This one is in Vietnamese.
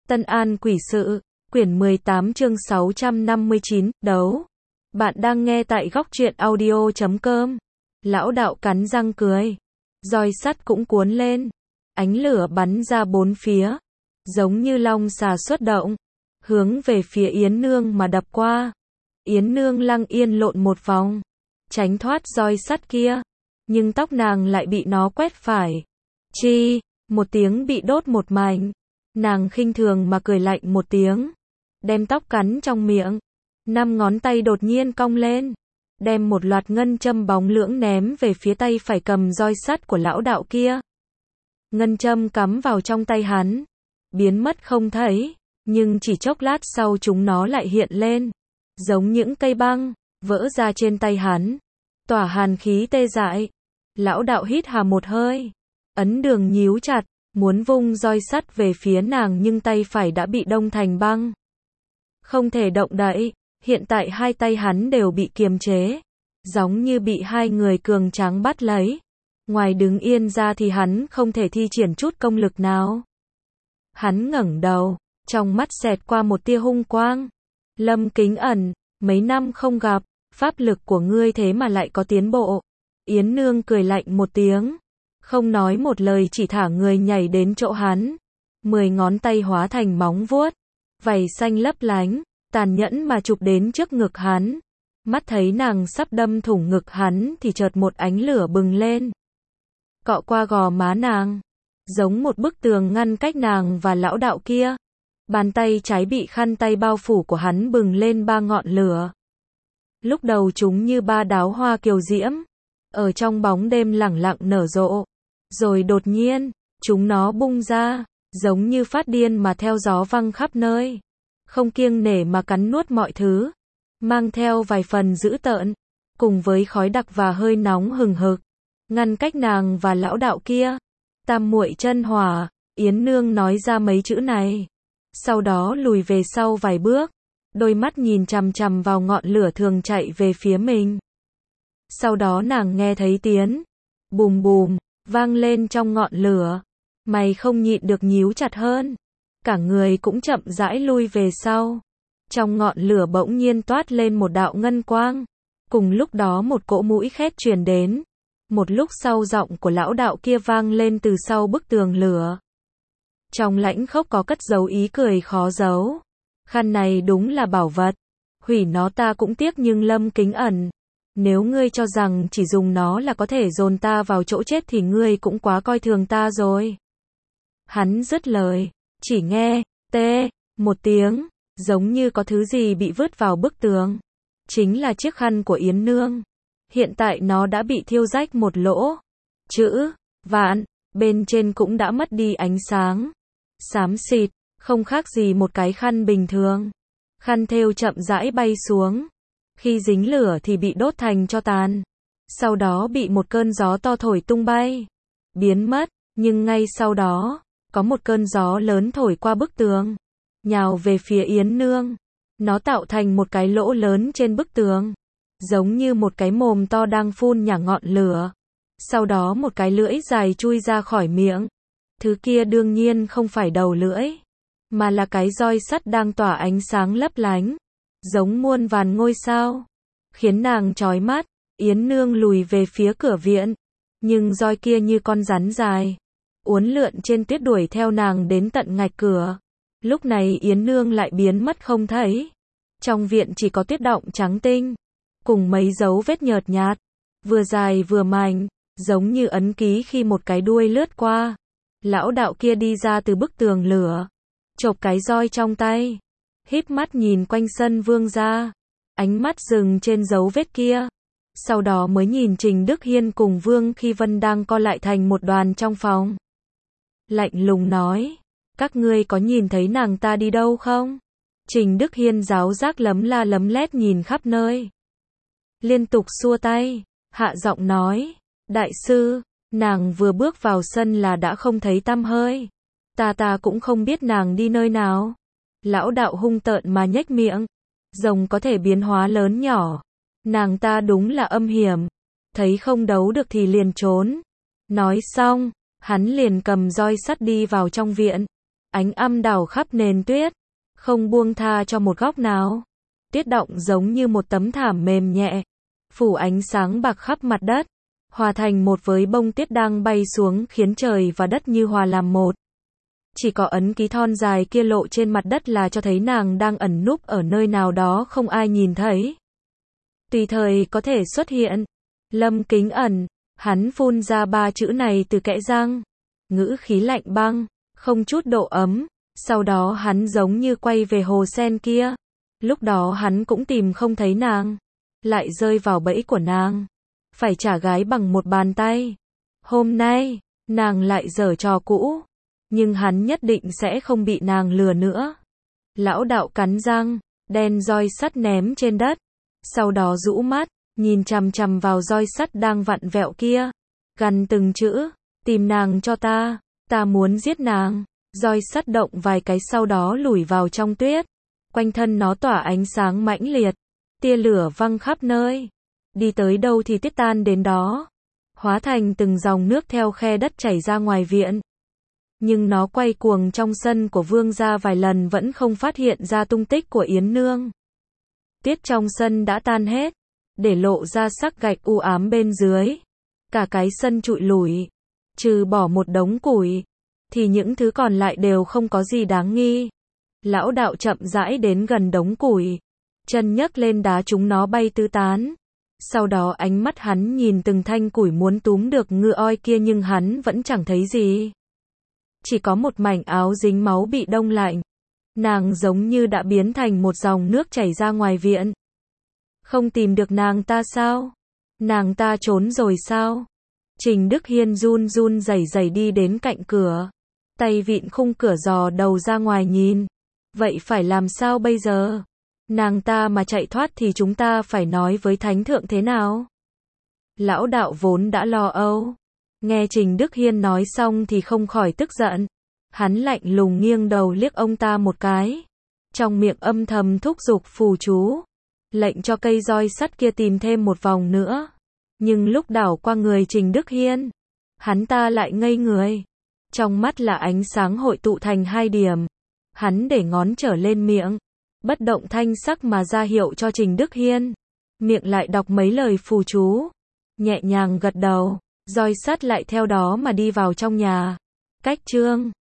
Tân An Quỷ Sự, quyển 18 chương 659, đấu. Bạn đang nghe tại góc truyện audio.com. Lão đạo cắn răng cười. Roi sắt cũng cuốn lên. Ánh lửa bắn ra bốn phía. Giống như long xà xuất động. Hướng về phía Yến Nương mà đập qua. Yến Nương lăng yên lộn một vòng. Tránh thoát roi sắt kia. Nhưng tóc nàng lại bị nó quét phải. Chi, một tiếng bị đốt một mảnh. Nàng khinh thường mà cười lạnh một tiếng. Đem tóc cắn trong miệng. 5 ngón tay đột nhiên cong lên. Đem một loạt ngân châm bóng lưỡng ném về phía tay phải cầm roi sắt của lão đạo kia. Ngân châm cắm vào trong tay hắn. Biến mất không thấy. Nhưng chỉ chốc lát sau chúng nó lại hiện lên. Giống những cây băng. Vỡ ra trên tay hắn. Tỏa hàn khí tê dại. Lão đạo hít hà một hơi. Ấn đường nhíu chặt. Muốn vung roi sắt về phía nàng nhưng tay phải đã bị đông thành băng. Không thể động đậy, hiện tại hai tay hắn đều bị kiềm chế. Giống như bị hai người cường tráng bắt lấy. Ngoài đứng yên ra thì hắn không thể thi triển chút công lực nào. Hắn ngẩng đầu, trong mắt xẹt qua một tia hung quang. Lâm Kính Ẩn, mấy năm không gặp, pháp lực của ngươi thế mà lại có tiến bộ. Yến Nương cười lạnh một tiếng. Không nói một lời chỉ thả người nhảy đến chỗ hắn. 10 ngón tay hóa thành móng vuốt. Vảy xanh lấp lánh, tàn nhẫn mà chụp đến trước ngực hắn. Mắt thấy nàng sắp đâm thủng ngực hắn thì chợt một ánh lửa bừng lên. Cọ qua gò má nàng. Giống một bức tường ngăn cách nàng và lão đạo kia. Bàn tay trái bị khăn tay bao phủ của hắn bừng lên 3 ngọn lửa. Lúc đầu chúng như 3 đóa hoa kiều diễm. Ở trong bóng đêm lẳng lặng nở rộ. Rồi đột nhiên, chúng nó bung ra, giống như phát điên mà theo gió văng khắp nơi. Không kiêng nể mà cắn nuốt mọi thứ. Mang theo vài phần dữ tợn, cùng với khói đặc và hơi nóng hừng hực. Ngăn cách nàng và lão đạo kia. Tam muội chân hỏa, Yến Nương nói ra mấy chữ này. Sau đó lùi về sau vài bước. Đôi mắt nhìn chằm chằm vào ngọn lửa thường chạy về phía mình. Sau đó nàng nghe thấy tiếng bùm bùm vang lên trong ngọn lửa. Mày không nhịn được nhíu chặt hơn. Cả người cũng chậm rãi lui về sau. Trong ngọn lửa bỗng nhiên toát lên một đạo ngân quang. Cùng lúc đó một cỗ mũi khét truyền đến. Một lúc sau giọng của lão đạo kia vang lên từ sau bức tường lửa. Trong lãnh khốc có cất giấu ý cười khó giấu. Khăn này đúng là bảo vật. Hủy nó ta cũng tiếc nhưng Lâm Kính Ẩn. Nếu ngươi cho rằng chỉ dùng nó là có thể dồn ta vào chỗ chết thì ngươi cũng quá coi thường ta rồi. Hắn dứt lời, chỉ nghe, tê, một tiếng, giống như có thứ gì bị vứt vào bức tường. Chính là chiếc khăn của Yến Nương. Hiện tại nó đã bị thiêu rách một lỗ. Chữ, vạn, bên trên cũng đã mất đi ánh sáng. Xám xịt, không khác gì một cái khăn bình thường. Khăn thêu chậm rãi bay xuống. Khi dính lửa thì bị đốt thành tro tàn. Sau đó bị một cơn gió to thổi tung bay. Biến mất, nhưng ngay sau đó, có một cơn gió lớn thổi qua bức tường. Nhào về phía Yến Nương. Nó tạo thành một cái lỗ lớn trên bức tường. Giống như một cái mồm to đang phun nhả ngọn lửa. Sau đó một cái lưỡi dài chui ra khỏi miệng. Thứ kia đương nhiên không phải đầu lưỡi. Mà là cái roi sắt đang tỏa ánh sáng lấp lánh. Giống muôn vàn ngôi sao. Khiến nàng chói mắt. Yến Nương lùi về phía cửa viện. Nhưng roi kia như con rắn dài. Uốn lượn trên tuyết đuổi theo nàng đến tận ngạch cửa. Lúc này Yến Nương lại biến mất không thấy. Trong viện chỉ có tuyết đọng trắng tinh. Cùng mấy dấu vết nhợt nhạt. Vừa dài vừa mảnh. Giống như ấn ký khi một cái đuôi lướt qua. Lão đạo kia đi ra từ bức tường lửa. Chộp cái roi trong tay. Híp mắt nhìn quanh sân Vương gia. Ánh mắt dừng trên dấu vết kia. Sau đó mới nhìn Trình Đức Hiên cùng Vương Khi Vân đang co lại thành một đoàn trong phòng. Lạnh lùng nói. Các ngươi có nhìn thấy nàng ta đi đâu không? Trình Đức Hiên giáo giác lấm la lấm lét nhìn khắp nơi. Liên tục xua tay. Hạ giọng nói. Đại sư, nàng vừa bước vào sân là đã không thấy tăm hơi. Ta cũng không biết nàng đi nơi nào. Lão đạo hung tợn mà nhếch miệng. Rồng có thể biến hóa lớn nhỏ. Nàng ta đúng là âm hiểm. Thấy không đấu được thì liền trốn. Nói xong, hắn liền cầm roi sắt đi vào trong viện. ánh âm đảo khắp nền tuyết, không buông tha cho một góc nào. Tuyết động giống như một tấm thảm mềm nhẹ, phủ ánh sáng bạc khắp mặt đất, hòa thành một với bông tuyết đang bay xuống khiến trời và đất như hòa làm một. Chỉ có ấn ký thon dài kia lộ trên mặt đất là cho thấy nàng đang ẩn núp ở nơi nào đó không ai nhìn thấy. Tùy thời có thể xuất hiện. Lâm Kính ẩn, hắn phun ra 3 chữ này từ kẽ răng. Ngữ khí lạnh băng, không chút độ ấm. Sau đó hắn giống như quay về hồ sen kia. Lúc đó hắn cũng tìm không thấy nàng. Lại rơi vào bẫy của nàng. Phải trả gái bằng một bàn tay. Hôm nay, nàng lại giở trò cũ. Nhưng hắn nhất định sẽ không bị nàng lừa nữa. Lão đạo cắn răng, đen roi sắt ném trên đất. Sau đó rũ mắt, nhìn chằm chằm vào roi sắt đang vặn vẹo kia. Gằn từng chữ, tìm nàng cho ta muốn giết nàng. Roi sắt động vài cái sau đó lủi vào trong tuyết. Quanh thân nó tỏa ánh sáng mãnh liệt. Tia lửa văng khắp nơi. Đi tới đâu thì tuyết tan đến đó. Hóa thành từng dòng nước theo khe đất chảy ra ngoài viện. Nhưng nó quay cuồng trong sân của vương gia vài lần vẫn không phát hiện ra tung tích của Yến Nương. Tuyết trong sân đã tan hết, để lộ ra sắc gạch u ám bên dưới. Cả cái sân trụi lủi, trừ bỏ một đống củi, thì những thứ còn lại đều không có gì đáng nghi. Lão đạo chậm rãi đến gần đống củi, chân nhấc lên đá chúng nó bay tứ tán. Sau đó ánh mắt hắn nhìn từng thanh củi muốn túm được ngựa oi kia nhưng hắn vẫn chẳng thấy gì. Chỉ có một mảnh áo dính máu bị đông lạnh. Nàng giống như đã biến thành một dòng nước chảy ra ngoài viện. Không tìm được nàng ta sao? Nàng ta trốn rồi sao? Trình Đức Hiên run run rẩy rẩy đi đến cạnh cửa. Tay vịn khung cửa dò đầu ra ngoài nhìn. Vậy phải làm sao bây giờ? Nàng ta mà chạy thoát thì chúng ta phải nói với thánh thượng thế nào? Lão đạo vốn đã lo âu. Nghe Trình Đức Hiên nói xong thì không khỏi tức giận. Hắn lạnh lùng nghiêng đầu liếc ông ta một cái. Trong miệng âm thầm thúc giục phù chú. Lệnh cho cây roi sắt kia tìm thêm một vòng nữa. Nhưng lúc đảo qua người Trình Đức Hiên, hắn ta lại ngây người. Trong mắt là ánh sáng hội tụ thành 2 điểm. Hắn để ngón trở lên miệng. Bất động thanh sắc mà ra hiệu cho Trình Đức Hiên. Miệng lại đọc mấy lời phù chú. Nhẹ nhàng gật đầu. Roi sắt lại theo đó mà đi vào trong nhà. Cách chương